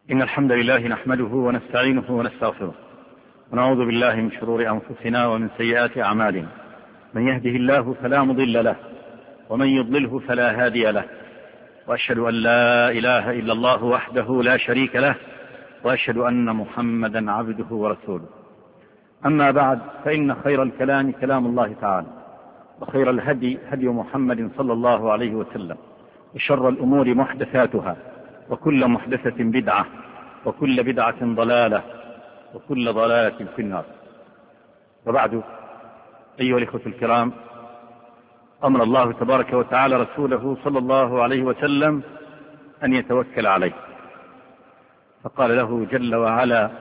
إن الحمد لله نحمده ونستعينه ونستغفره ونعوذ بالله من شرور أنفسنا ومن سيئات أعمالنا. من يهده الله فلا مضل له ومن يضلله فلا هادي له، وأشهد أن لا إله إلا الله وحده لا شريك له، وأشهد أن محمدا عبده ورسوله. أما بعد، فإن خير الكلام كلام الله تعالى، وخير الهدي هدي محمد صلى الله عليه وسلم، وشر الأمور محدثاتها، وكل محدثة بدعة، وكل بدعة ضلالة، وكل ضلالة في النار. وبعد، أيها الإخوة الكرام، أمر الله تبارك وتعالى رسوله صلى الله عليه وسلم أن يتوكل عليه، فقال له جل وعلا: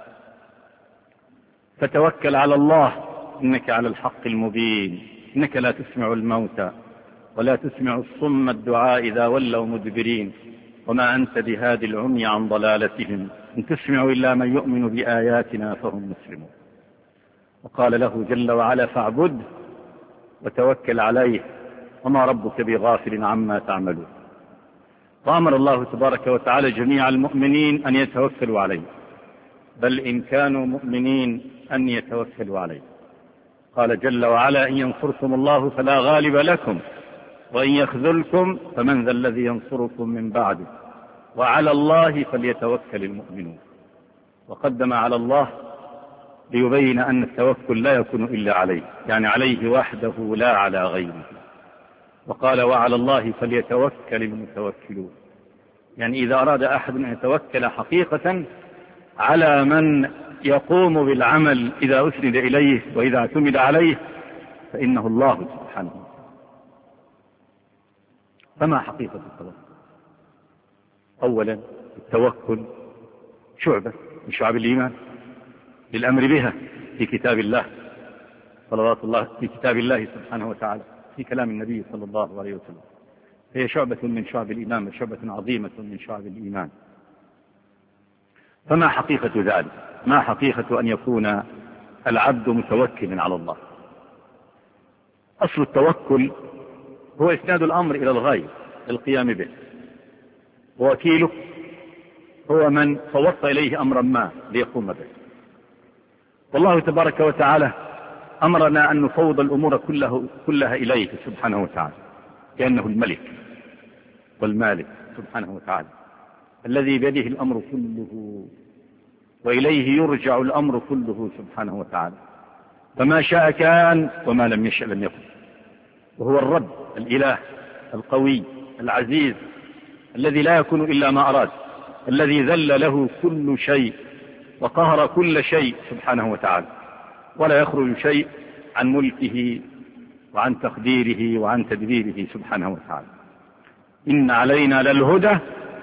فتوكل على الله إنك على الحق المبين، إنك لا تسمع الموتى ولا تسمع الصم الدعاء إذا ولوا مدبرين، وما أنت بهادي العمي عن ضلالتهم، إن تسمع إلا من يؤمن بآياتنا فهم مسلمون. وقال له جل وعلا: فاعبده وتوكل عليه وما ربك بغافل عما تعملون. وأمر الله تبارك وتعالى جميع المؤمنين أن يتوكلوا عليه، بل إن كانوا مؤمنين أن يتوكلوا عليه. قال جل وعلا: إن ينصركم الله فلا غالب لكم وإن يخذلكم فمن ذا الذي ينصركم من بعده وعلى الله فليتوكل المؤمنون. وقدم على الله ليبين أن التوكل لا يكون إلا عليه، يعني عليه وحده لا على غيره. وقال: وعلى الله فليتوكل المتوكلون، يعني إذا أراد أحد أن يتوكل حقيقة على من يقوم بالعمل إذا أسند إليه وإذا اعتمد عليه فإنه الله سبحانه وتعالى. فما حقيقة التوكل؟ أولا، التوكل شعبة من شعب الإيمان للأمر بها في كتاب الله صلوات الله، في كتاب الله سبحانه وتعالى، في كلام النبي صلى الله عليه وسلم. هي شعبة من شعب الإيمان، شعبة عظيمة من شعب الإيمان. فما حقيقة ذلك؟ ما حقيقة أن يكون العبد متوكلا على الله؟ أصل التوكل هو إسناد الأمر إلى الغير القيام به، ووكيله هو من فوضت إليه أمرا ما ليقوم به. والله تبارك وتعالى أمرنا أن نفوض الأمور كلها إليه سبحانه وتعالى، لأنه الملك والمالك سبحانه وتعالى الذي بيده الأمر كله، وإليه يرجع الأمر كله سبحانه وتعالى. فما شاء كان وما لم يشأ لم يكن. وهو الرب الإله القوي العزيز الذي لا يكون إلا ما أراد، الذي ذل له كل شيء وقهر كل شيء سبحانه وتعالى، ولا يخرج شيء عن ملكه وعن تقديره وعن تدبيره سبحانه وتعالى. إن علينا للهدى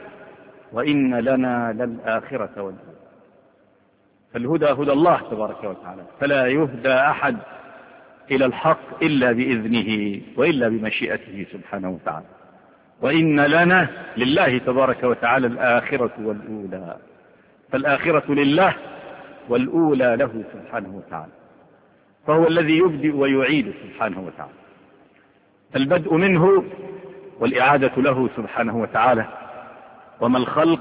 وإن لنا للآخرة والأولى. فالهدى هدى الله تبارك وتعالى، فلا يهدى أحد إلى الحق إلا بإذنه وإلا بمشيئته سبحانه وتعالى. وإن لنا لله تبارك وتعالى الآخرة والأولى، فالآخرة لله والأولى له سبحانه وتعالى، فهو الذي يبدئ ويعيد سبحانه وتعالى. البدء منه والإعادة له سبحانه وتعالى، وما الخلق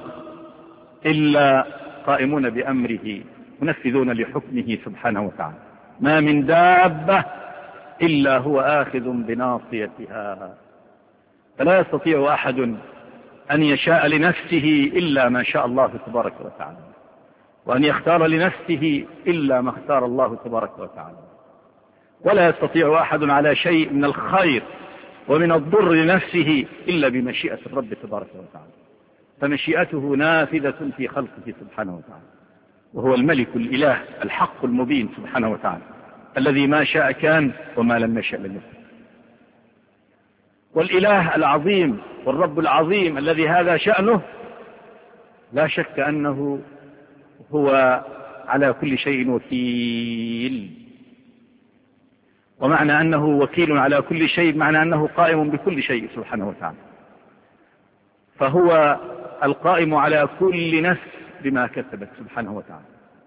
إلا قائمون بأمره منفذون لحكمه سبحانه وتعالى. ما من دابة إلا هو آخذ بناصيتها، فلا يستطيع أحد أن يشاء لنفسه إلا ما شاء الله تبارك وتعالى، وأن يختار لنفسه إلا ما اختار الله تبارك وتعالى. ولا يستطيع أحد على شيء من الخير ومن الضر لنفسه إلا بمشيئة الرب تبارك وتعالى. فمشيئته نافذة في خلقه سبحانه وتعالى، وهو الملك الإله الحق المبين سبحانه وتعالى، الذي ما شاء كان وما لم يشأ لم يكن. والإله العظيم والرب العظيم الذي هذا شأنه لا شك أنه هو على كل شيء وكيل. ومعنى أنه وكيل على كل شيء معنى أنه قائم بكل شيء سبحانه وتعالى، فهو القائم على كل نفس بما كسبت سبحانه وتعالى.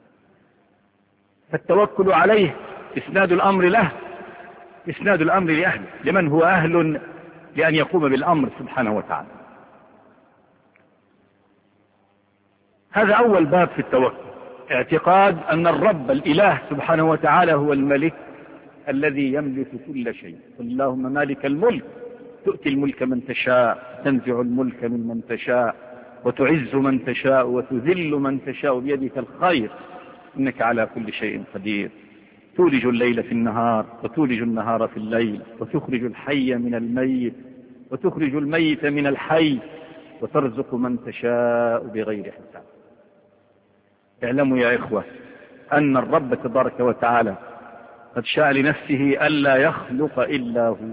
فالتوكل عليه إسناد الأمر له، إسناد الأمر لأهله، لمن هو أهل لأن يقوم بالأمر سبحانه وتعالى. هذا أول باب في التوكل، اعتقاد أن الرب الإله سبحانه وتعالى هو الملك الذي يملك كل شيء. قل اللهم مالك الملك تؤتي الملك من تشاء، تنزع الملك ممن تشاء، وتعز من تشاء، وتذل من تشاء، بيدك الخير، إنك على كل شيء قدير. تولج الليل في النهار وتولج النهار في الليل، وتخرج الحي من الميت وتخرج الميت من الحي، وترزق من تشاء بغير حساب. اعلموا يا إخوة أن الرب تبارك وتعالى قد شاء لنفسه ألا يخلق إلا هو،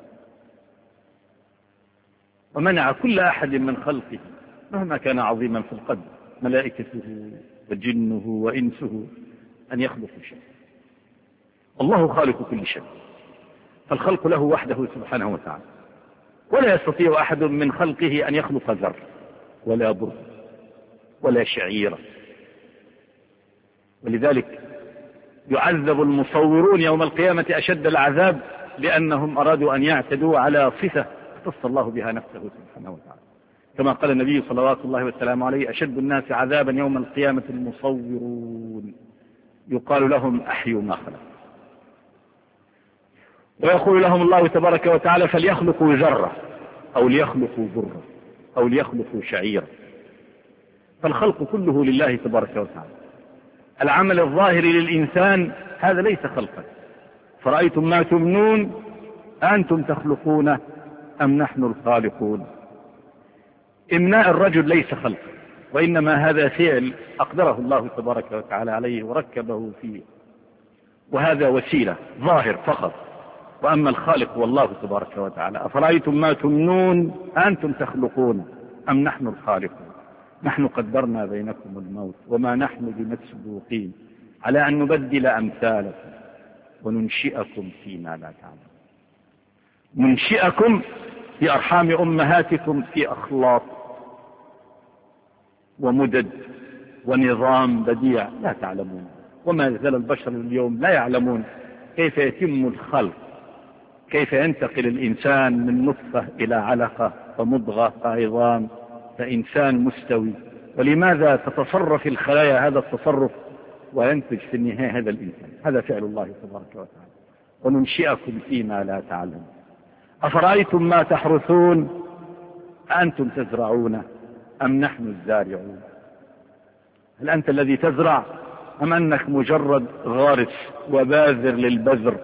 ومنع كل أحد من خلقه مهما كان عظيما في القدر، ملائكته وجنه وإنسه، أن يخلقوا شيء. الله خالق كل شيء، فالخلق له وحده سبحانه وتعالى، ولا يستطيع أحد من خلقه أن يخلق ذر ولا بر ولا شعيرة. ولذلك يعذب المصورون يوم القيامة أشد العذاب، لأنهم أرادوا أن يعتدوا على صفة اختص الله بها نفسه سبحانه وتعالى، كما قال النبي صلوات الله والسلام عليه: أشد الناس عذابا يوم القيامة المصورون، يقال لهم أحيوا ما خلق. ويقول لهم الله تبارك وتعالى: فليخلقوا ذرة أو ليخلقوا ذرة أو ليخلقوا شعيرة. فالخلق كله لله تبارك وتعالى. العمل الظاهر للإنسان هذا ليس خلقا. فرأيتم ما تمنون أنتم تخلقون أم نحن الخالقون. إمناء الرجل ليس خلقا، وإنما هذا فعل أقدره الله تبارك وتعالى عليه وركبه فيه، وهذا وسيلة ظاهر فقط. وأما الخالق هو الله تبارك وتعالى. أفرأيتم ما تمنون أنتم تخلقون أم نحن الخالقون. نحن قدرنا بينكم الموت وما نحن بمسبوقين على أن نبدل أمثالكم وننشئكم فيما لا تعلمون. ننشئكم في أرحام أمهاتكم في أخلاق ومدد ونظام بديع لا تعلمون. وما زال البشر اليوم لا يعلمون كيف يتم الخلق، كيف ينتقل الإنسان من نطفة إلى علقة ومضغة وعظام فإنسان مستوي، ولماذا تتصرف الخلايا هذا التصرف وينتج في النهاية هذا الإنسان. هذا فعل الله تبارك وتعالى. وننشئكم فيما لا تعلمون. أفرأيتم ما تحرثون أنتم تزرعون أم نحن الزارعون. هل أنت الذي تزرع أم أنك مجرد غارس وباذر للبذر؟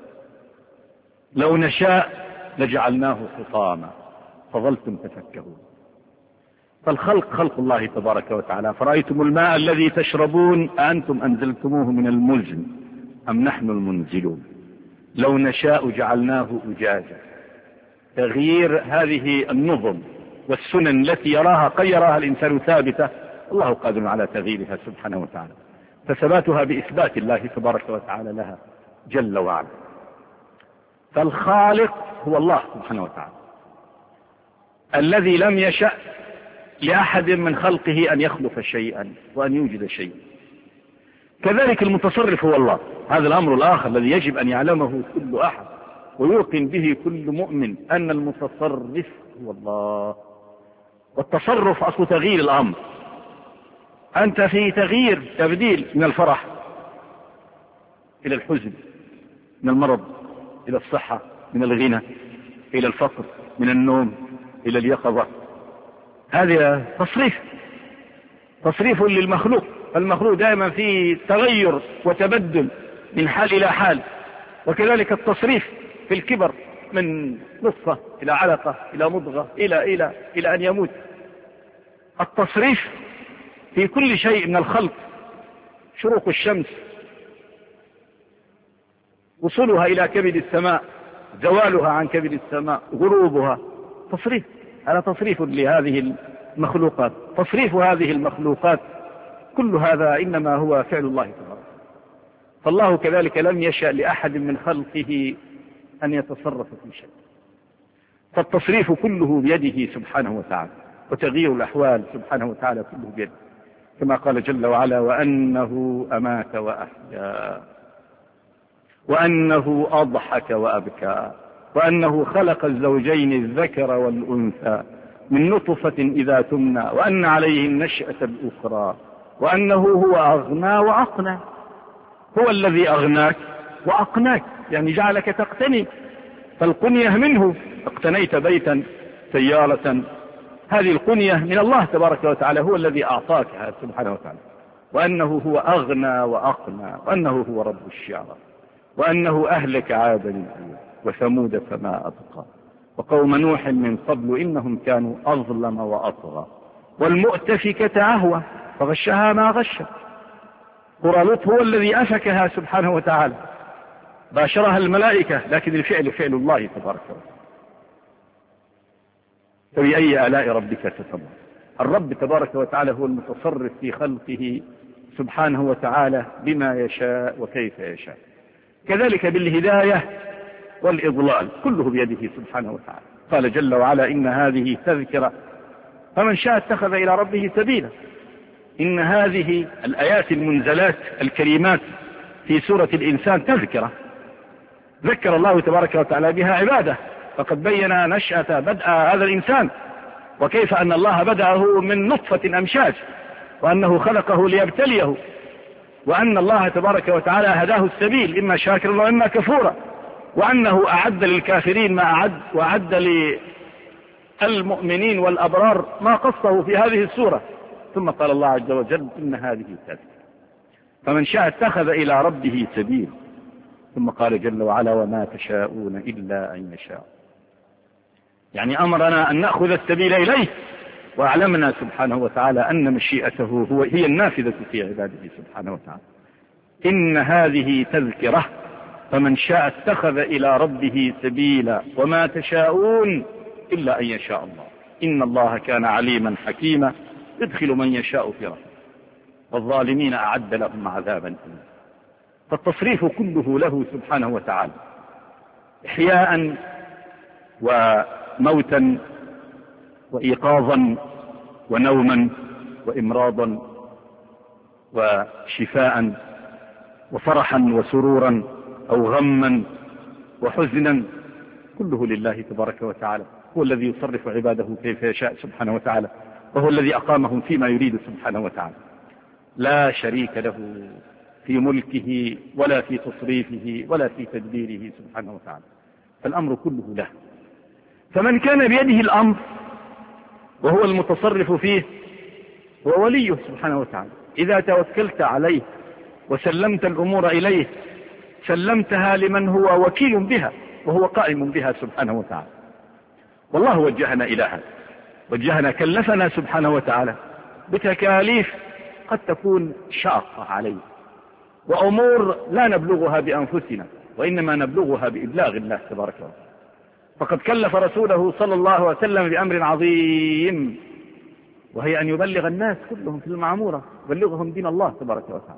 لو نشاء لجعلناه حطاما فظلتم تفكهون. فالخلق خلق الله تبارك وتعالى. فرأيتم الماء الذي تشربون أنتم أنزلتموه من المزن أم نحن المنزلون. لو نشاء جعلناه أجاجا. تغيير هذه النظم والسنن التي يراها قيرها الإنسان ثابتة، الله قادر على تغييرها سبحانه وتعالى، فثباتها بإثبات الله تبارك وتعالى لها جل وعلا. فالخالق هو الله سبحانه وتعالى الذي لم يشأ لأحد من خلقه أن يخلق شيئا وأن يوجد شيئا. كذلك المتصرف هو الله. هذا الأمر الآخر الذي يجب أن يعلمه كل أحد ويوقن به كل مؤمن، أن المتصرف هو الله. والتصرف أصل تغيير الأمر. أنت في تغيير تبديل من الفرح إلى الحزن، من المرض إلى الصحة، من الغنى إلى الفقر، من النوم إلى اليقظة. هذا تصريف للمخلوق. المخلوق دائما في تغير وتبدل من حال إلى حال. وكذلك التصريف في الكبر من نطفة إلى علقة إلى مضغة إلى أن يموت. التصريف في كل شيء من الخلق. شروق الشمس، وصولها إلى كبد السماء، زوالها عن كبد السماء، غروبها، تصريف. هذا تصريف لهذه المخلوقات. تصريف هذه المخلوقات كل هذا إنما هو فعل الله تبارك. فالله كذلك لم يشأ لأحد من خلقه أن يتصرف في شيء. فالتصريف كله بيده سبحانه وتعالى، وتغيير الأحوال سبحانه وتعالى كله بيده، كما قال جل وعلا: وأنه أمات وأحيا، وأنه أضحك وأبكى، وأنه خلق الزوجين الذكر والأنثى، من نطفة إذا تمنى وأن عليه النشأة الأخرى وأنه هو أغنى وأقنى. هو الذي أغناك وأقناك، يعني جعلك تقتني، فالقنية منه. اقتنيت بيتا، سيارة، هذه القنية من الله تبارك وتعالى، هو الذي أعطاك هذا سبحانه وتعالى. وأنه هو أغنى وأقنى، وأنه هو رب الشعرى، وأنه أهلك عادا وثمود فما أبقى، وقوم نوح من قبل إنهم كانوا أظلم وأطغى، والمؤتفكة أهوى فغشها ما غشى. قرى لوط هو الذي أفكها سبحانه وتعالى، باشرها الملائكة، لكن الفعل فعل الله تبارك وتعالى. فبأي آلاء ربك تتضرع؟ الرب تبارك وتعالى هو المتصرف في خلقه سبحانه وتعالى بما يشاء وكيف يشاء. كذلك بالهداية والإضلال كله بيده سبحانه وتعالى. قال جل وعلا إن هذه تذكرة فمن شاء اتخذ إلى ربه سبيلا. إن هذه الآيات المنزلات الكريمات في سورة الإنسان تذكرة، ذكر الله تبارك وتعالى بها عباده، فقد بين نشأة بدء هذا الإنسان، وكيف أن الله بدأه من نطفة أمشاج، وأنه خلقه ليبتليه، وأن الله تبارك وتعالى هداه السبيل إما شاكرا وإما كفورا، وأنه أعد للكافرين ما أعد، وأعد للمؤمنين والأبرار ما قصه في هذه السورة. ثم قال الله عز وجل إن هذه تذكرة فمن شاء اتخذ إلى ربه سبيل. ثم قال جل وعلا وما تشاءون إلا أن يشاء، يعني أمرنا أن نأخذ السبيل إليه، وأعلمنا سبحانه وتعالى أن مشيئته هي النافذة في عباده سبحانه وتعالى. إن هذه تذكرة فمن شاء اتخذ إلى ربه سبيلا وما تشاءون إلا أن يشاء الله إن الله كان عليما حكيما يدخل من يشاء في رحمته والظالمين أعد لهم عذابا أليما. فالتصريف كله له سبحانه وتعالى، إحياء وموتا وإيقاظا ونوما وإمراضا وشفاء وفرحا وسرورا أو غما وحزنا، كله لله تبارك وتعالى. هو الذي يصرف عباده كيف يشاء سبحانه وتعالى، وهو الذي أقامهم فيما يريد سبحانه وتعالى. لا شريك له في ملكه ولا في تصريفه ولا في تدبيره سبحانه وتعالى، فالأمر كله له. فمن كان بيده الأمر وهو المتصرف فيه هو وليه سبحانه وتعالى. إذا توكلت عليه وسلمت الأمور إليه سلمتها لمن هو وكيل بها وهو قائم بها سبحانه وتعالى. والله وجهنا إلى هذا، وجهنا كلفنا سبحانه وتعالى بتكاليف قد تكون شاقة عليه، وأمور لا نبلغها بأنفسنا وإنما نبلغها بإبلاغ الله تبارك وتعالى. فقد كلف رسوله صلى الله عليه وسلم بأمر عظيم، وهي أن يبلغ الناس كلهم في المعمورة، يبلغهم دين الله تبارك وتعالى.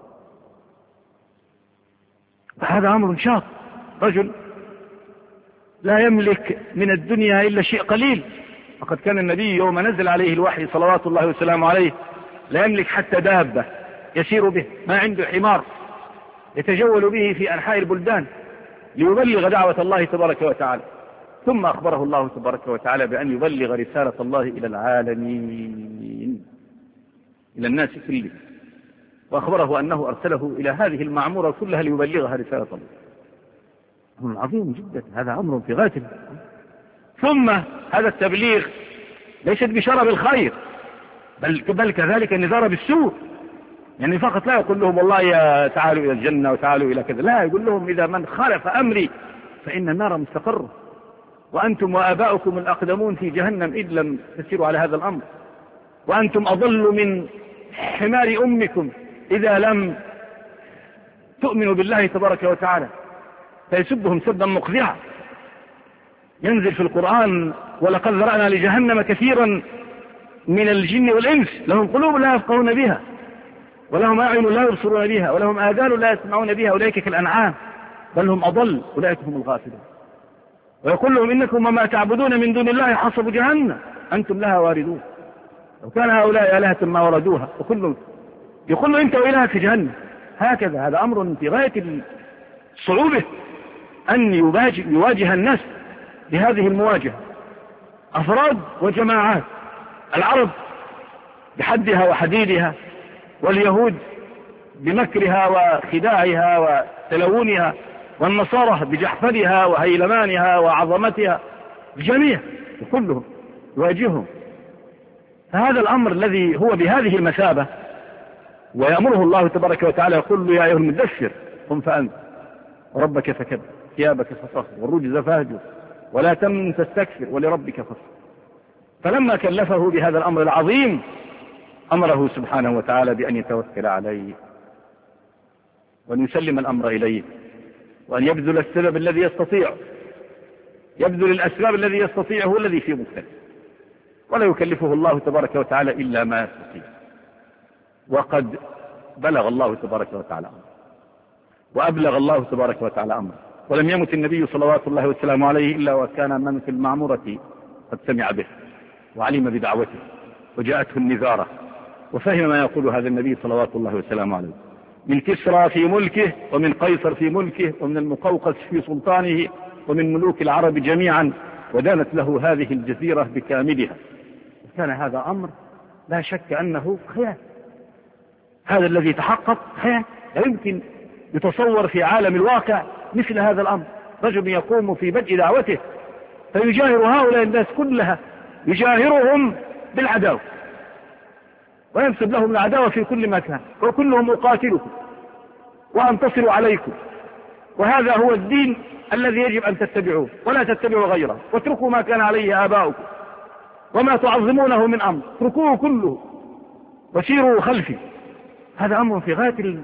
فهذا أمر شاق. رجل لا يملك من الدنيا إلا شيء قليل، فقد كان النبي يوم نزل عليه الوحي صلوات الله وسلامه عليه لا يملك حتى دابة يسير به، ما عنده حمار يتجول به في أنحاء البلدان ليبلغ دعوة الله تبارك وتعالى. ثم أخبره الله تبارك وتعالى بأن يبلغ رسالة الله إلى العالمين، إلى الناس كلهم، وأخبره أنه أرسله إلى هذه المعمورة كلها ليبلغها رسالة الله. أمر عظيم جدا، هذا أمر في غاية. ثم هذا التبليغ ليست بشرى بالخير، بل كذلك النذار بالسوء. يعني فقط لا يقول لهم والله يا تعالوا إلى الجنة وتعالوا إلى كذا، لا، يقول لهم إذا من خالف أمري فإن النار مستقر، وأنتم وآباؤكم الأقدمون في جهنم إذ لم تسيروا على هذا الأمر، وأنتم أضل من حمار أمكم إذا لم تؤمنوا بالله تبارك وتعالى. فيسبهم سبا مقذعا. ينزل في القرآن ولقد ذرأنا لجهنم كثيرا من الجن والإنس لهم قلوب لا يفقهون بها ولهم أعين لا يبصرون بها ولهم آذان لا يسمعون بها أولئك كالأنعام بل هم أضل أولئك هم الغافلون. ويقول لهم إنكم وما تعبدون من دون الله حصب جهنم أنتم لها واردون لو كان هؤلاء آلهة ما وردوها، وكل يقول له أنت وإلهك في جهنم. هكذا هذا أمر في غاية صعوبة أن يواجه الناس بهذه المواجهة، أفراد وجماعات. العرب بحدها وحديدها، واليهود بمكرها وخداعها وتلونها، والنصارى بجحفلها وهيلمانها وعظمتها، الجميع كلهم يواجههم. فهذا الأمر الذي هو بهذه المثابة، ويأمره الله تبارك وتعالى يقول له: يا أيها المدثر قم فأنت وربك فكبر ثيابك فطهر والرجز فاهجر ولا تمن تستكثر ولربك فاصبر. فلما كلفه بهذا الأمر العظيم أمره سبحانه وتعالى بأن يتوكل عليه، وأن يسلم الأمر إليه، وأن يبذل السبب الذي يستطيع، يبذل الأسباب الذي يستطيع، هو الذي فيه مكتفى، ولا يكلفه الله تبارك وتعالى إلا ما يستطيع. وقد بلغ الله تبارك وتعالى أمره، وأبلغ الله تبارك وتعالى أمره، ولم يمت النبي صلوات الله وسلامه عليه إلا وكان من في المعمورة قد سمع به وعلم بدعوته وجاءته النذارة، وفهم ما يقول هذا النبي صلوات الله وسلامه عليه، من كسرى في ملكه، ومن قيصر في ملكه، ومن المقوقس في سلطانه، ومن ملوك العرب جميعا، ودانت له هذه الجزيرة بكاملها. كان هذا أمر لا شك أنه خيال، هذا الذي تحقق خيال، لا يمكن يتصور في عالم الواقع مثل هذا الأمر. رجل يقوم في بدء دعوته فيجاهر هؤلاء الناس كلها، يجاهرهم بالعداوة وينسب لهم العداوة في كل مكان، وكلهم أقاتلكم وأنتصر عليكم، وهذا هو الدين الذي يجب أن تتبعوه ولا تتبعوا غيره، واتركوا ما كان عليه آباؤكم وما تعظمونه من أمر، اتركوه كله وسيروا خلفي. هذا أمر في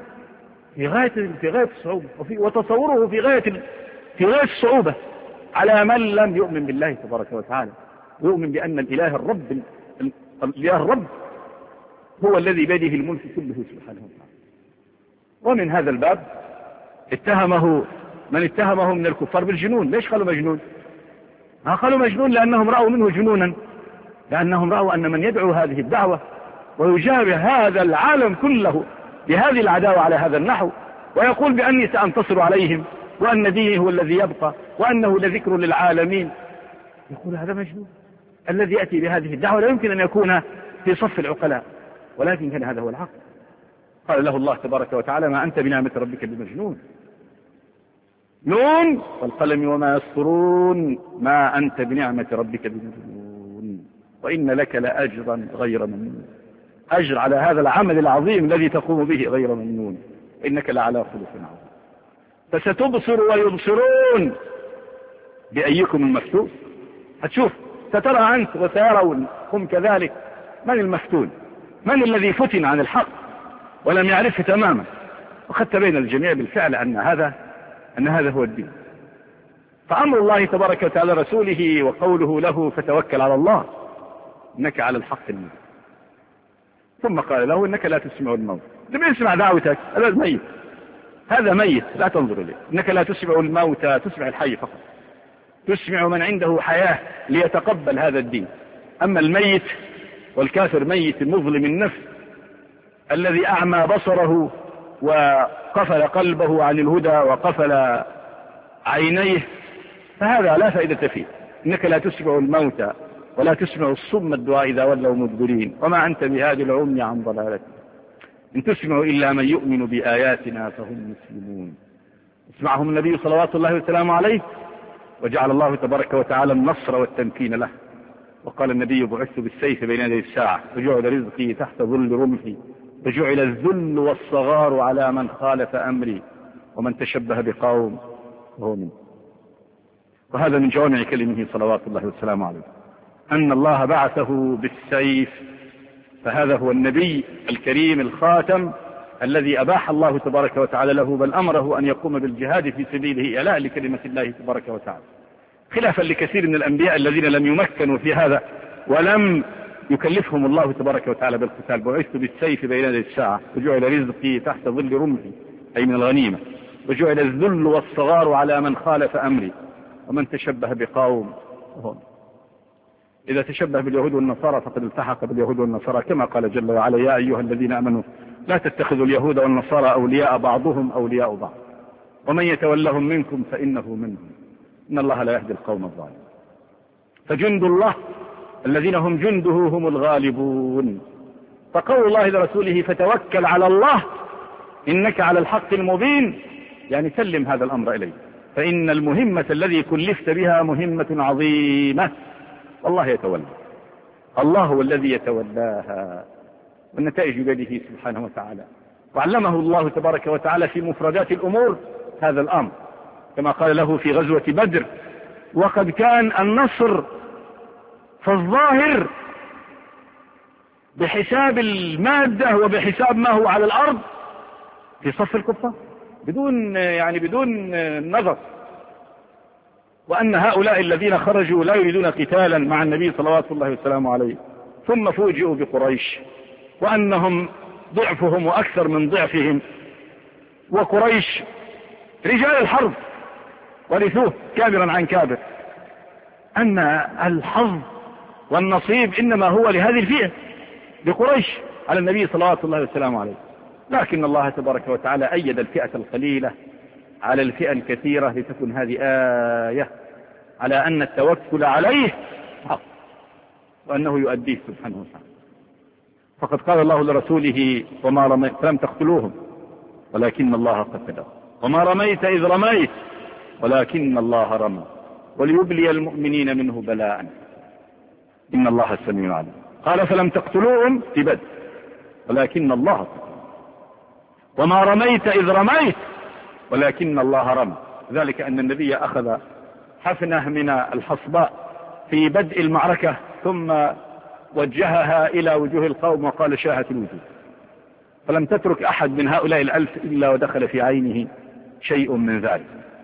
غاية الصعوبة، وتصوره في غاية الصعوبة على من لم يؤمن بالله تبارك وتعالى، يؤمن بأن الإله الرب هو الذي بيده الملك كله سبحانه وتعالى. ومن هذا الباب من اتهمه من الكفار بالجنون. ليش قالوا مجنون؟ ما قالوا مجنون لأنهم رأوا منه جنونا، لأنهم رأوا أن من يدعو هذه الدعوة ويجابه هذا العالم كله بهذه العداوة على هذا النحو، ويقول بأني سأنتصر عليهم، وأن ديني هو الذي يبقى، وأنه لذكر للعالمين، يقول هذا مجنون. الذي يأتي بهذه الدعوة لا يمكن أن يكون في صف العقلاء، ولكن كان هذا هو الحق. قال له الله تبارك وتعالى: ما أنت بنعمة ربك بمجنون، نون والقلم وما يسطرون، ما أنت بنعمة ربك بمجنون، وإن لك لأجرا غير ممنون، أجر على هذا العمل العظيم الذي تقوم به غير ممنون، إنك لعلى خلق عظيم. فستبصر ويبصرون بأيكم المفتون. هتشوف، سترى أنت وسيرون هم كذلك من المفتون، من الذي فتن عن الحق ولم يعرفه تماما، وقد تبين الجميع بالفعل أن هذا هو الدين. فأمر الله تبارك وتعالى رسوله وقوله له: فتوكل على الله إنك على الحق المبين. ثم قال له: إنك لا تسمع الموت. لم يسمع دعوتك، هذا ميت، هذا ميت لا تنظر إليه. إنك لا تسمع الموتى، تسمع الحي فقط، تسمع من عنده حياة ليتقبل هذا الدين. أما الميت والكافر ميت مظلم النفس الذي أعمى بصره وقفل قلبه عن الهدى وقفل عينيه، فهذا لا فائدة فيه. إنك لا تسمع الموتى ولا تسمع الصم الدعاء إذا ولوا مدبرين، وما أنت بهادي العمي عن ضلالته، إن تسمع إلا من يؤمن بآياتنا فهم مسلمون. اسمعهم النبي صلوات الله وسلامه عليه، وجعل الله تبارك وتعالى النصر والتمكين له. وقال النبي: بعثت بالسيف بين يدي الساعة، وجعل رزقي تحت ظل رمحي، وجعل الذل والصغار على من خالف أمري، ومن تشبه بقوم وهو منه. وهذا من جوامع كلمه صلوات الله وسلامه عليه، أن الله بعثه بالسيف، فهذا هو النبي الكريم الخاتم الذي أباح الله تبارك وتعالى له، بل أمره أن يقوم بالجهاد في سبيله إعلاء لكلمة الله تبارك وتعالى، خلافا لكثير من الأنبياء الذين لم يمكنوا في هذا ولم يكلفهم الله تبارك وتعالى بالقتال. بعثت بالسيف بين يدي الساعة، وجعل رزقي تحت ظل رمحي، أي من الغنيمة، وجعل الذل والصغار على من خالف أمري، ومن تشبه بقوم هم. إذا تشبه باليهود والنصارى فقد التحق باليهود والنصارى، كما قال جل وعلا: يا أيها الذين آمنوا لا تتخذوا اليهود والنصارى أولياء بعضهم أولياء بعض ومن يتولهم منكم فإنه منهم إن الله لا يهدي القوم الظالمين. فجند الله الذين هم جنده هم الغالبون. فقول الله لرسوله فتوكل على الله إنك على الحق المبين، يعني سلم هذا الأمر إليه، فإن المهمة الذي كلفت بها مهمة عظيمة، والله يتولى، الله هو الذي يتولاها، والنتائج بيده سبحانه وتعالى. وعلمه الله تبارك وتعالى في مفردات الأمور هذا الأمر، كما قال له في غزوة بدر: وقد كان النصر فالظاهر بحساب المادة وبحساب ما هو على الأرض في صف الكفار بدون نظر، وأن هؤلاء الذين خرجوا لا يريدون قتالا مع النبي صلوات الله وسلامه عليه، ثم فوجئوا بقريش وأنهم ضعفهم وأكثر من ضعفهم، وقريش رجال الحرب ورثوه كابرا عن كابر، أن الحظ والنصيب إنما هو لهذه الفئة لقريش على النبي صلوات الله وسلامه عليه. لكن الله تبارك وتعالى أيد الفئة القليلة على الفئة الكثيرة لتكون هذه آية على أن التوكل عليه حق، وأنه يؤديه سبحانه وتعالى. فقد قال الله لرسوله: وما رميت فلم تقتلوهم ولكن الله قتلهم، وما رميت إذ رميت ولكن الله رمى، وليبلي المؤمنين منه بلاء إن الله السميع عليم. قال: فلم تقتلوهم في بدر ولكن الله قتلهم، وما رميت إذ رميت ولكن الله رمى. ذلك أن النبي أخذ حفنة من الحصباء في بدء المعركة ثم وجهها إلى وجوه القوم وقال: شاهت الوجوه، فلم تترك أحد من هؤلاء 1000 إلا ودخل في عينه شيء من ذلك.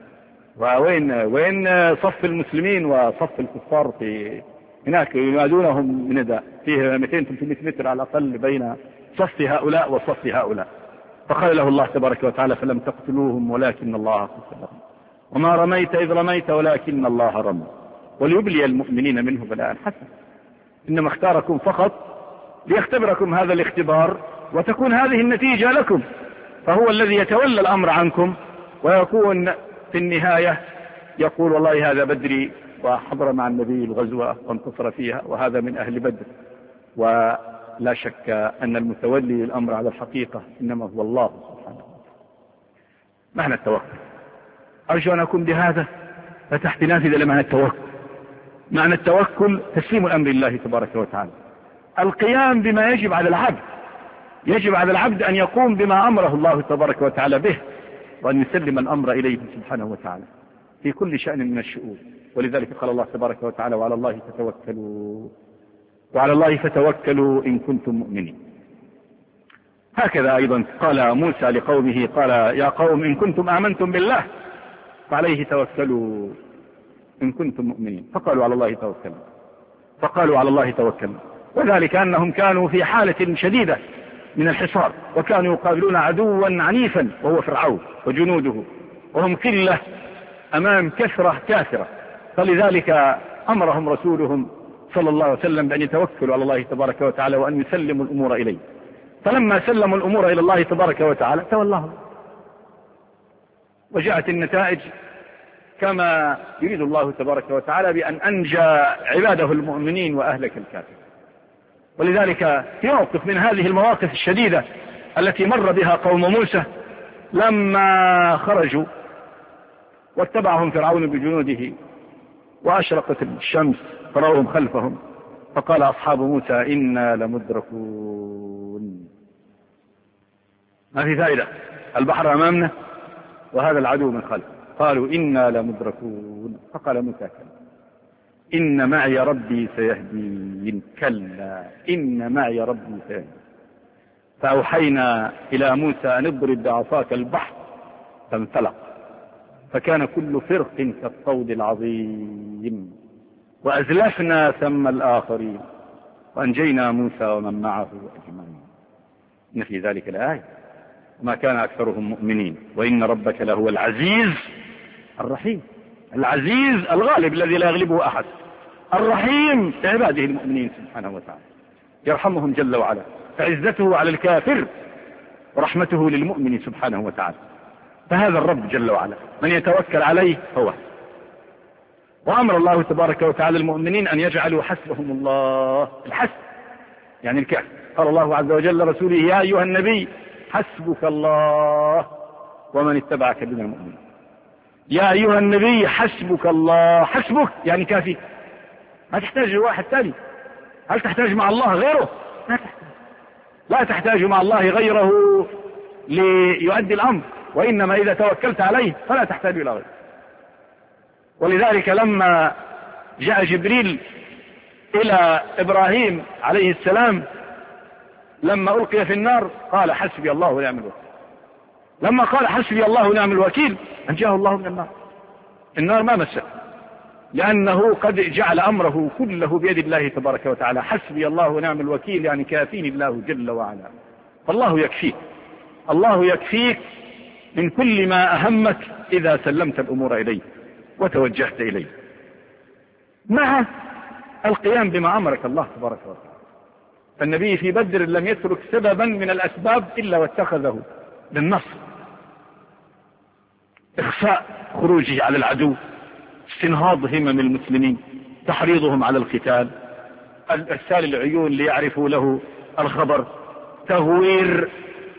وين صف المسلمين وصف الكفار؟ في هناك ينادونهم بنداء فيه 200-300 متر على الأقل بين صف هؤلاء وصف هؤلاء. فقال له الله تبارك وتعالى: فلم تقتلوهم ولكن الله قتلهم، وما رميت إذ رميت ولكن الله رمى، وليبلي المؤمنين منه بلاء حسنا. إنما اختاركم فقط ليختبركم هذا الاختبار، وتكون هذه النتيجة لكم، فهو الذي يتولى الأمر عنكم، ويكون في النهاية يقول: والله هذا بدري وحضر مع النبي الغزوة وانتصر فيها، وهذا من أهل بدر. ولا شك أن المتولي الأمر على الحقيقة إنما هو الله سبحانه وتعالى. معنى التوكل، أرجو أن أكون بهذا فتحت نافذة لمعنى التوكل. معنى التوكل تسليم الأمر لله تبارك وتعالى، القيام بما يجب على العبد. يجب على العبد أن يقوم بما أمره الله تبارك وتعالى به، وأن يسلم الأمر إليه سبحانه وتعالى في كل شأن من الشؤون. ولذلك قال الله تبارك وتعالى: وعلى الله فتوكلوا إن كنتم مؤمنين. هكذا أيضا قال موسى لقومه: قال: يا قوم إن كنتم آمنتم بالله فعليه توكلوا إن كنتم مؤمنين. فقالوا على الله توكلوا. وذلك أنهم كانوا في حالة شديدة من الحصار، وكانوا يقابلون عدوا عنيفا وهو فرعون وجنوده، وهم قلة أمام كثرة كافرة. فلذلك أمرهم رسولهم صلى الله عليه وسلم بأن يتوكلوا على الله تبارك وتعالى وأن يسلموا الأمور إليه. فلما سلموا الأمور إلى الله تبارك وتعالى تولاهم، وجاءت النتائج كما يريد الله تبارك وتعالى بأن أنجى عباده المؤمنين وأهلك الكافر. ولذلك في موقف من هذه المواقف الشديدة التي مر بها قوم موسى لما خرجوا واتبعهم فرعون بجنوده وأشرقت الشمس فرأوهم خلفهم، فقال أصحاب موسى: إنا لمدركون. ما في فائدة، البحر أمامنا وهذا العدو من خلف. قالوا: إنا لمدركون. فقال موسى: كلا إن معي ربي سيهدين. كلا إن معي ربي سيهدين. فأوحينا إلى موسى أن اضرب بعصاك البحر فانفلق فكان كل فرق كالطود العظيم، وأزلفنا ثم الآخرين وأنجينا موسى ومن معه أجمعين. إن في ذلك الآية، وما كان أكثرهم مؤمنين وإن ربك لهو العزيز الرحيم. العزيز الغالب الذي لا يغلبه أحد، الرحيم لعباده المؤمنين سبحانه وتعالى، يرحمهم جل وعلا، فعزته على الكافر ورحمته للمؤمن سبحانه وتعالى. فهذا الرب جل وعلا من يتوكل عليه هو. وأمر الله تبارك وتعالى المؤمنين أن يجعلوا حسبهم الله، الحسب يعني الكافي. قال الله عز وجل لرسوله يا أيها النبي حسبك الله ومن اتبعك من المؤمنين. يا أيها النبي حسبك الله، حسبك يعني كافي، ما تحتاج واحد ثاني. هل تحتاج مع الله غيره؟ لا تحتاج مع الله غيره ليؤدي الأمر، وإنما إذا توكلت عليه فلا تحتاج إلى غيره. ولذلك لما جاء جبريل إلى إبراهيم عليه السلام لما ألقي في النار قال حسبي الله ونعم الوكيل. لما قال حسبي الله ونعم الوكيل أنجاه الله من النار، النار ما مسه، لأنه قد جعل أمره كله بيد الله تبارك وتعالى. حسبي الله ونعم الوكيل يعني كافيني الله جل وعلا. فالله يكفيك، الله يكفيك من كل ما أهمك إذا سلمت الأمور إليه وتوجهت إليه، مع القيام بما أمرك الله تبارك وتعالى. فالنبي في بدر لم يترك سببا من الأسباب إلا واتخذه للنصر، إخفاء خروجه على العدو، استنهاض همم المسلمين، تحريضهم على القتال، إرسال العيون ليعرفوا له الخبر، تهوير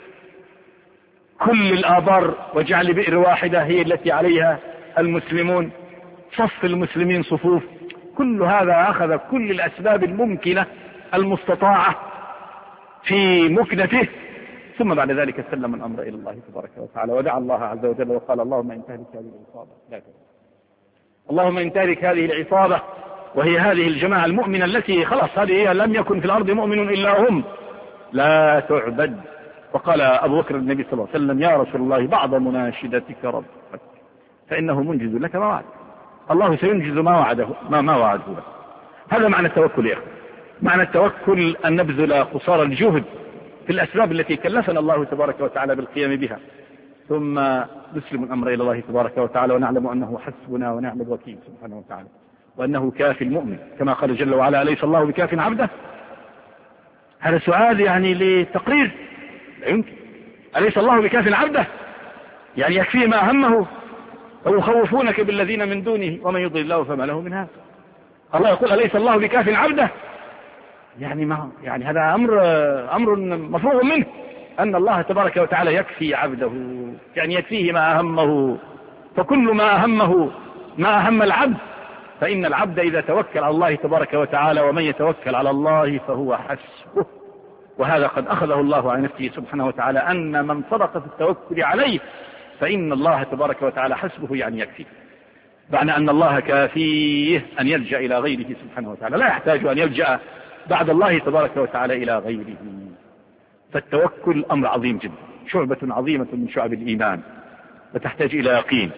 كل الآبار وجعل بئر واحدة هي التي عليها المسلمون، صف المسلمين صفوف. كل هذا أخذ كل الأسباب الممكنة المستطاعة في مكنته، ثم بعد ذلك سلم الأمر إلى الله تبارك وتعالى ودعا الله عز وجل وقال اللهم إن تهلك هذه العصابة لا تهلك، اللهم إن تهلك هذه العصابة، وهي هذه الجماعة المؤمنة التي خلاص هذه لم يكن في الأرض مؤمن إلا هم، لا تعبد. وقال أبو بكر النبي صلى الله عليه وسلم يا رسول الله بعض مناشدتك ربك فإنه منجز لك ما وعد، الله سينجز ما وعده ما وعده له. هذا معنى التوكل يا أخي. معنى التوكل أن نبذل قصارى الجهد في الأسباب التي كلفنا الله تبارك وتعالى بالقيام بها، ثم نسلم الأمر إلى الله تبارك وتعالى ونعلم أنه حسبنا ونعم الوكيل سبحانه وتعالى، وأنه كافي المؤمن كما قال جل وعلا أليس الله بكاف عبده. هذا سؤال يعني لتقرير، لا يمكن. أليس الله بكاف عبده يعني يكفيه ما أهمه، ويخوفونك بالذين من دونه ومن يضلل الله فما له من هاد. الله يقول أليس الله بكاف عبده، يعني ما يعني هذا أمر مفروغ منه، أن الله تبارك وتعالى يكفي عبده، يعني يكفيه ما أهمه. فكل ما أهمه ما أهم العبد، فإن العبد إذا توكل على الله تبارك وتعالى ومن يتوكل على الله فهو حسبه. وهذا قد أخذه الله على نفسه سبحانه وتعالى، أن من صدق في التوكل عليه فإن الله تبارك وتعالى حسبه يعني يكفيه، معنى أن الله كافيه أن يلجأ إلى غيره سبحانه وتعالى، لا يحتاج أن يلجأ بعد الله تبارك وتعالى إلى غيره. فالتوكل أمر عظيم جدا، شعبة عظيمة من شعب الإيمان، وتحتاج إلى يقين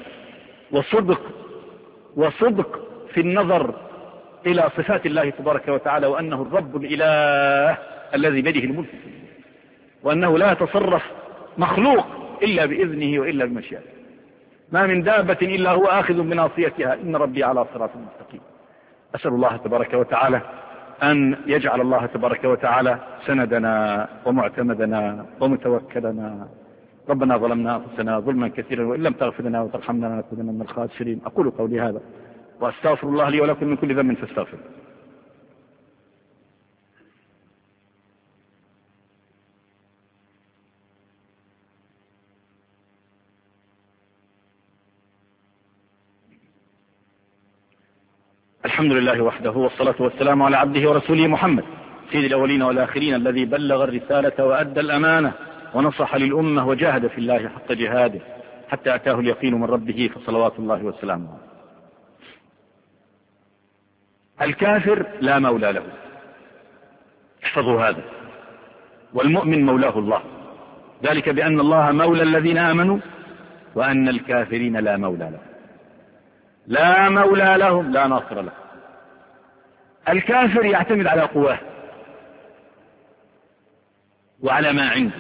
وصدق في النظر إلى صفات الله تبارك وتعالى، وأنه الرب الإله الذي بيده الملك، وأنه لا يتصرف مخلوق إلا بإذنه وإلا بمشيئته، ما من دابة إلا هو آخذ بناصيتها، إن ربي على صراط مستقيم. أسأل الله تبارك وتعالى أن يجعل الله تبارك وتعالى سندنا ومعتمدنا ومتوكلنا. ربنا ظلمنا أنفسنا ظلما كثيرا وإن لم تغفر لنا وترحمنا لنكونن من الخاسرين. أقول قولي هذا وأستغفر الله لي ولكم من كل ذنب فاستغفر. الحمد لله وحده والصلاة والسلام على عبده ورسوله محمد سيد الأولين والآخرين، الذي بلغ الرسالة وأدى الأمانة ونصح للأمة وجاهد في الله حق جهاده حتى أتاه اليقين من ربه، فصلوات الله وسلامه. الكافر لا مولى له، احفظوا هذا، والمؤمن مولاه الله، ذلك بأن الله مولى الذين آمنوا وأن الكافرين لا مولى لهم، لا مولى لهم لا ناصر لهم. الكافر يعتمد على قواه وعلى ما عنده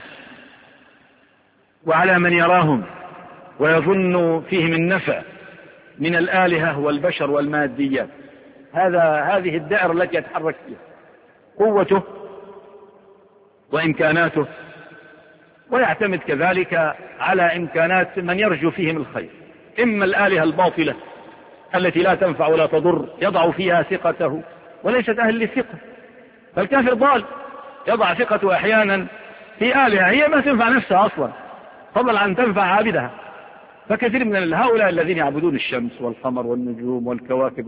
وعلى من يراهم ويظن فيهم النفع من الآلهة والبشر والماديات. هذه الدائرة التي يتحرك فيها، قوته وإمكاناته، ويعتمد كذلك على إمكانات من يرجو فيهم الخير، إما الآلهة الباطلة التي لا تنفع ولا تضر يضع فيها ثقته وليست أهل للثقة. فالكافر ضال يضع ثقته أحيانا في آلهة هي ما تنفع نفسها أصلا فضلا عن تنفع عابدها. فكثير من هؤلاء الذين يعبدون الشمس والقمر والنجوم والكواكب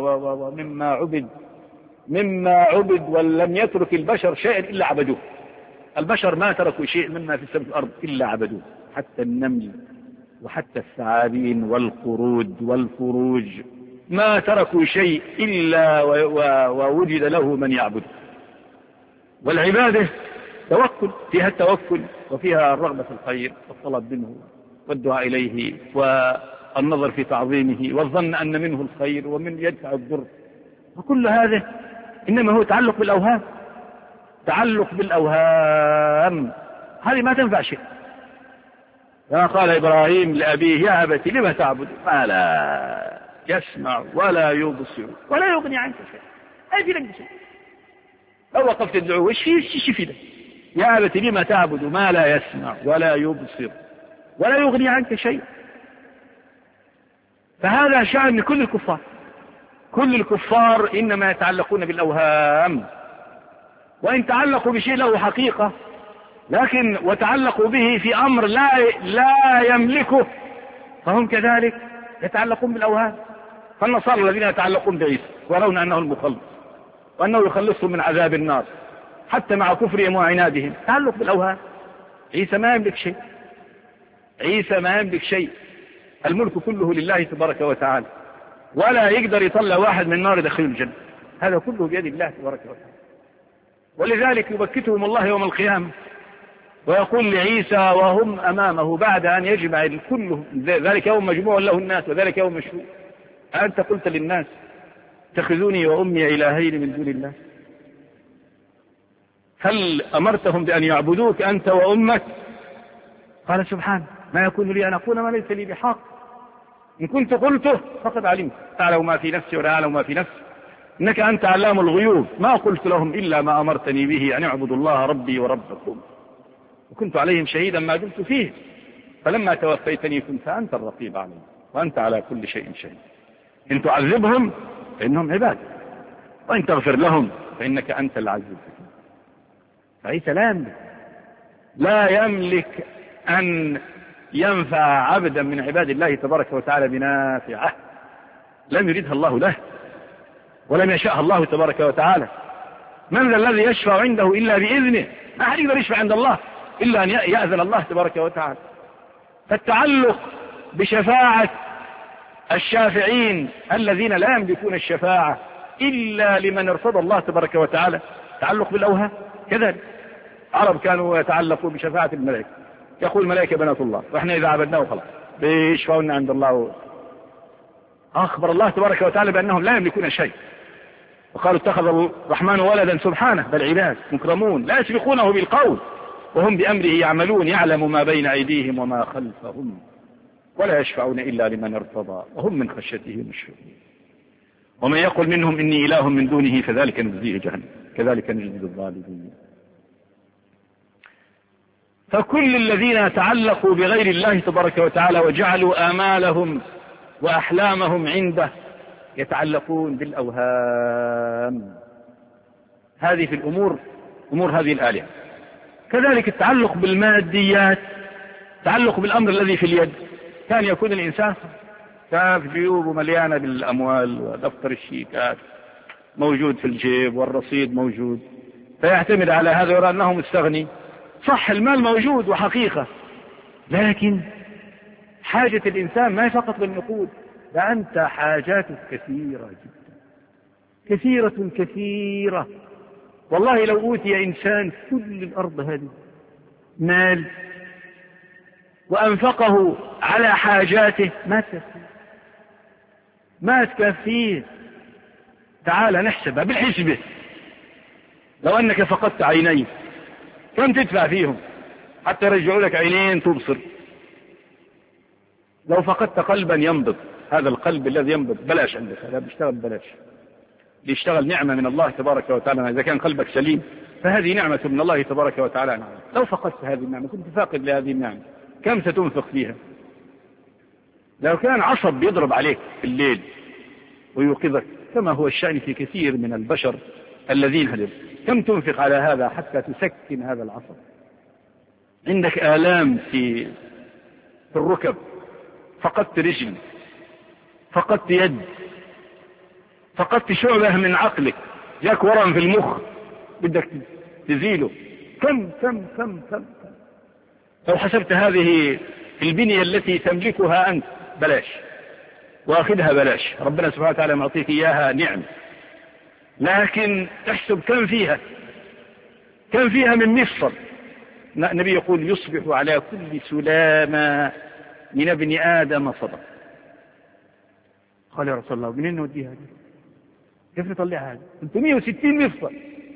مما عبد ولم يترك البشر شيئا إلا عبدوه. البشر ما تركوا شيء مما في السماء والأرض إلا عبدوه، حتى النمل وحتى الثعابين والقرود والفروج ما تركوا شيء إلا ووجد له من يعبده. والعبادة توكل، فيها التوكل وفيها الرغبة في الخير والطلب منه والدعاء إليه والنظر في تعظيمه والظن أن منه الخير ومن يدفع الضر. وكل هذا إنما هو تعلق بالأوهام، تعلق بالأوهام هذه ما تنفع شيء. كما قال إبراهيم لأبيه يا أبت لما تعبد ما لا يسمع ولا يبصر ولا يغني عنك شيء. أي في لك شيء لو وقفت تدعوه ايش في ده؟ يا أبت لما تعبد ما لا يسمع ولا يبصر ولا يغني عنك شيء. فهذا شأن كل الكفار. كل الكفار إنما يتعلقون بالأوهام، وإن تعلقوا بشيء له حقيقة لكن وتعلقوا به في أمر لا يملكه فهم كذلك يتعلقون بالأوهام. فالنصارى الذين يتعلقون بعيسى ويرون أنه المخلص وأنه يخلصهم من عذاب النار حتى مع كفرهم وعنادهم، تعلق بالأوهام. عيسى ما يملك شيء، عيسى ما يملك شيء، الملك كله لله تبارك وتعالى، ولا يقدر يطلع واحد من النار يدخله الجنة، هذا كله بيد الله تبارك وتعالى. ولذلك يبكتهم الله يوم القيامة ويقول لعيسى وهم أمامه بعد أن يجمع كله، ذلك يوم مجموع له الناس وذلك يوم مشهود، أنت قلت للناس اتخذوني وأمي إلهين من دون الله؟ هل أمرتهم بأن يعبدوك أنت وأمك؟ قال سبحانه ما يكون لي أن أقول ما ليس لي بحق، إن كنت قلته فقد علمت، تعلم ما في نفسي ولا أعلم ما في نفسي، إنك أنت علام الغيوب، ما قلت لهم إلا ما أمرتني به أن اعبدوا الله ربي وربكم، وكنت عليهم شهيدا ما دمت فيه، فلما توفيتني كنت أنت الرقيب عليهم وأنت على كل شيء شهيد. إن تعذبهم فإنهم عباد وإن تغفر لهم فإنك أنت العزيز الحكيم. فعيسى لا يملك أن ينفع عبدا من عباد الله تبارك وتعالى بنافعه لم يريدها الله له ولم يشاءها الله تبارك وتعالى. من ذا الذي يشفع عنده إلا بإذنه؟ ما أحد يقدر يشفع عند الله إلا أن يأذن الله تبارك وتعالى. فالتعلق بشفاعة الشافعين الذين لا يملكون الشفاعة إلا لمن ارتضى الله تبارك وتعالى تعلق بالأوهام. كذلك العرب كانوا يتعلقوا بشفاعة الملائكة، يقول الملائكة بنات الله وإحنا إذا عبدناه خلاص بيشفعون عند الله. أخبر الله تبارك وتعالى بأنهم لا يملكون شيء، وقالوا اتخذ الرحمن ولدا سبحانه بل عباد مكرمون لا يسبقونه بالقول وهم بأمره يعملون يعلم ما بين أيديهم وما خلفهم ولا يشفعون إلا لمن ارتضى وهم من خشيته مشفقون. ومن يقل منهم إني إله من دونه فذلك نجزيه جهنم كذلك نجزي الظالمين. فكل الذين تعلقوا بغير الله تبارك وتعالى وجعلوا آمالهم وأحلامهم عنده يتعلقون بالأوهام. هذه في الأمور أمور هذه الآلهة. كذلك التعلق بالماديات، تعلق بالأمر الذي في اليد. كان يكون الإنسان كاف جيوبه مليانة بالأموال ودفتر الشيكات موجود في الجيب والرصيد موجود، فيعتمد على هذا ويرى أنه مستغني. صح المال موجود وحقيقة، لكن حاجة الإنسان ما فقط للنقود، فأنت حاجاتك كثيرة جدا كثيرة. والله لو أوتي إنسان كل الأرض هذه مال وأنفقه على حاجاته ما تكفيه. تعال نحسبها بالحسبة. لو أنك فقدت عينين كم تدفع فيهم حتى يرجعوا لك عينين تبصر؟ لو فقدت قلبا ينبض، هذا القلب الذي ينبض بلاش عندك، هذا بيشتغل بلاش، بيشتغل نعمة من الله تبارك وتعالى. إذا كان قلبك سليم فهذه نعمة من الله تبارك وتعالى. لو فقدت هذه النعمة كنت فاقد لهذه النعمة كم ستنفق فيها؟ لو كان عصب بيضرب عليك في الليل ويوقظك، كما هو الشأن في كثير من البشر الذين هدوا. كم تنفق على هذا حتى تسكن هذا العصب؟ عندك آلام في الركب، فقدت رجل، فقدت يد، فقدت شعبة من عقلك، جاك ورم في المخ بدك تزيله. كم كم كم كم لو حسبت هذه البنية التي تملكها أنت بلاش، واخذها بلاش، ربنا سبحانه وتعالى معطيك إياها نعم، لكن تحسب كم فيها من مفصل. النبي يقول يصبح على كل سلامة من ابن آدم صدقة. قال يا رسول الله منين نوديها دي؟ كيف نطلعها هذه؟ 360 مفصل،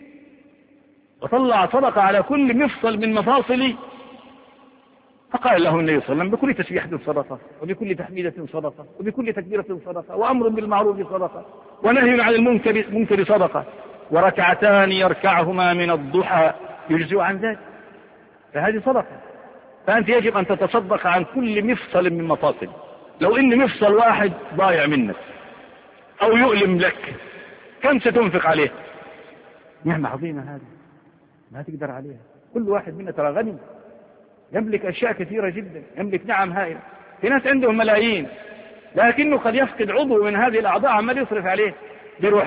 وطلع صدقة على كل مفصل من مفاصلي. فقال له النبي صلى الله عليه وسلم بكل تسبيحة صدقة، وبكل تحميدة صدقة، وبكل تكبيرة صدقة، وأمر بالمعروف صدقة، ونهي عن المنكر صدقة، وركعتان يركعهما من الضحى يجزئ عن ذلك. فهذه صدقة. فأنت يجب أن تتصدق عن كل مفصل من مفاصل. لو إن مفصل واحد ضايع منك أو يؤلم لك، كم ستنفق عليه؟ نعمة عظيمة هذه ما تقدر عليها. كل واحد منا ترى غني، يملك أشياء كثيرة جدا، يملك نعم هائلة. في ناس عندهم ملايين لكنه قد يفقد عضو من هذه الأعضاء عمال يصرف عليه، بيروح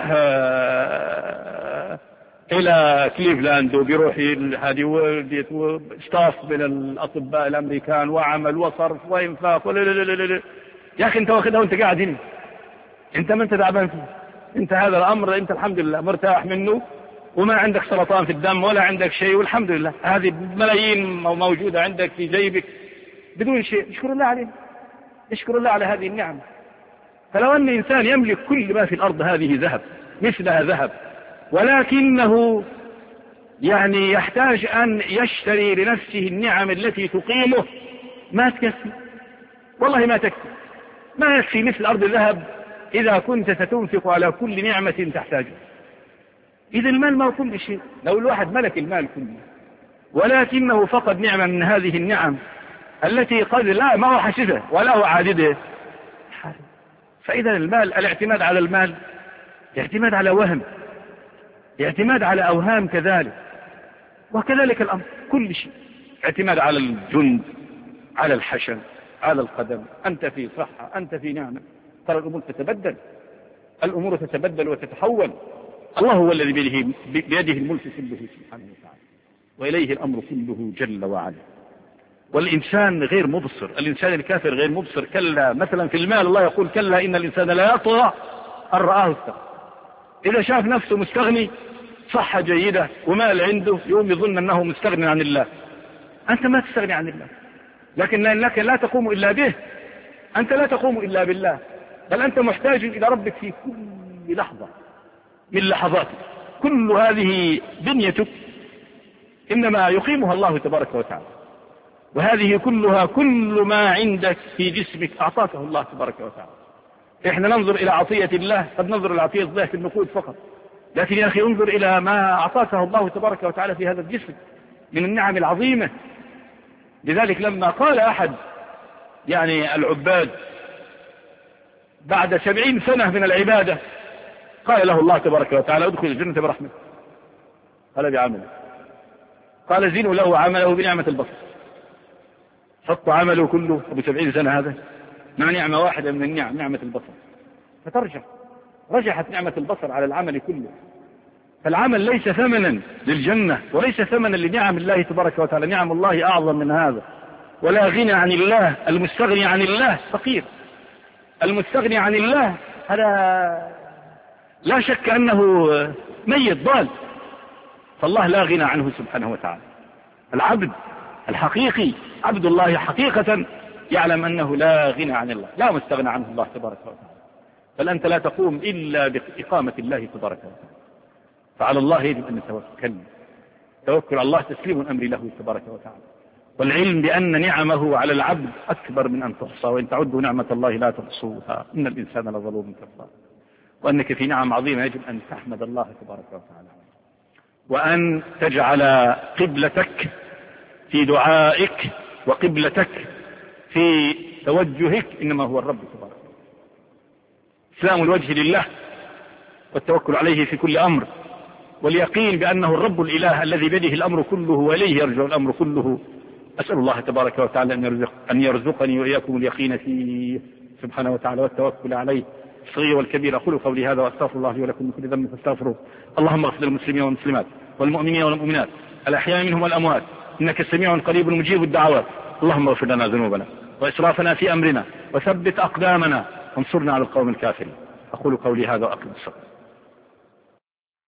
إلى كليفلاند، وبيروح هذه ستاف من الأطباء الأمريكان، وعمل وصرف وإنفاق يا أخي أنت واخدها وأنت قاعد هنا، أنت ما أنت تعبان فيه، أنت هذا الأمر أنت الحمد لله مرتاح منه، وما عندك سرطان في الدم ولا عندك شيء، والحمد لله. هذه ملايين موجودة عندك في جيبك بدون شيء، اشكر الله عليه، اشكر الله على هذه النعمة. فلو أن إنسان يملك كل ما في الأرض هذه ذهب مثلها ذهب، ولكنه يعني يحتاج أن يشتري لنفسه النعم التي تقيمه، ما تكفي، والله ما تكفي، ما يكفي مثل أرض الذهب إذا كنت ستنفق على كل نعمة تحتاجها. إذا المال ما كل شيء، لو الواحد ملك المال كله ولكنه فقد نعمة من هذه النعم التي قد لا ما هو حسده ولا هو عادده، فإذا المال، الاعتماد على المال اعتماد على وهم، اعتماد على أوهام كذلك، وكذلك الأمر كل شيء، اعتماد على الجند، على الحشن، على القدم، أنت في صحة، أنت في نعمة، ترى الأمور تتبدل، الأمور تتبدل وتتحول. الله هو الذي بيده الملك كله سبحانه وتعالى، وإليه الأمر كله جل وعلا. والإنسان غير مبصر، الإنسان الكافر غير مبصر. كلا مثلا في المال الله يقول كلا إن الإنسان لا يطغى أن رآه استغنى. إذا شاف نفسه مستغني، صحة جيدة ومال عنده، يوم يظن أنه مستغني عن الله. أنت ما تستغني عن الله، لكنك لا تقوم إلا به، أنت لا تقوم إلا بالله، بل أنت محتاج إلى ربك في كل لحظة من لحظاتك. كل هذه بنيتك إنما يقيمها الله تبارك وتعالى، وهذه كلها كل ما عندك في جسمك أعطاكه الله تبارك وتعالى. إحنا ننظر إلى عطية الله، قد ننظر إلى عطية الله في النقود فقط، لكن يا أخي انظر إلى ما أعطاكه الله تبارك وتعالى في هذا الجسم من النعم العظيمة. لذلك لما قال أحد يعني العباد بعد 70 سنة من العبادة، قال له الله تبارك وتعالى ادخل الجنة برحمته، قال بعمله، قال زينوا له عمله بنعمة البصر، حط عمله كله أبو 70 سنة هذا مع نعمة واحدة من النعم، نعمة البصر، رجحت نعمة البصر على العمل كله. فالعمل ليس ثمنا للجنة وليس ثمنا لنعم الله تبارك وتعالى، نعم الله أعظم من هذا. ولا غنى عن الله، المستغني عن الله فقير، المستغني عن الله هذا لا شك أنه ميت ضال، فالله لا غنى عنه سبحانه وتعالى. العبد الحقيقي عبد الله حقيقة يعلم أنه لا غنى عن الله، لا مستغنى عنه الله تبارك وتعالى، بل أنت لا تقوم إلا بإقامة الله تبارك وتعالى. فعلى الله يجب أن نتوكل، توكل على الله تسليم الأمر له تبارك وتعالى، والعلم بأن نعمه على العبد أكبر من أن تحصى، وإن تعدوا نعمة الله لا تحصوها إن الإنسان لظلوم كفار. وأنك في نعم عظيمة يجب أن تحمد الله تبارك وتعالى، وأن تجعل قبلتك في دعائك وقبلتك في توجهك إنما هو الرب تبارك وتعالى. إسلام الوجه لله والتوكل عليه في كل أمر، واليقين بأنه الرب الإله الذي بيده الأمر كله وإليه يرجع الأمر كله. أسأل الله تبارك وتعالى أن يرزقني وإياكم اليقين فيه سبحانه وتعالى والتوكل عليه الصغير والكبير. أقول قولي هذا وأستغفر الله لي ولكم من كل ذنب فاستغفروه. اللهم اغفر للمسلمين والمسلمات والمؤمنين والمؤمنات الأحياء منهم والأموات إنك سميع قريب مجيب الدعوات. اللهم اغفر لنا ذنوبنا وإسرافنا في أمرنا وثبت أقدامنا وانصرنا على القوم الكافرين. أقول قولي هذا وأقم الصلاة.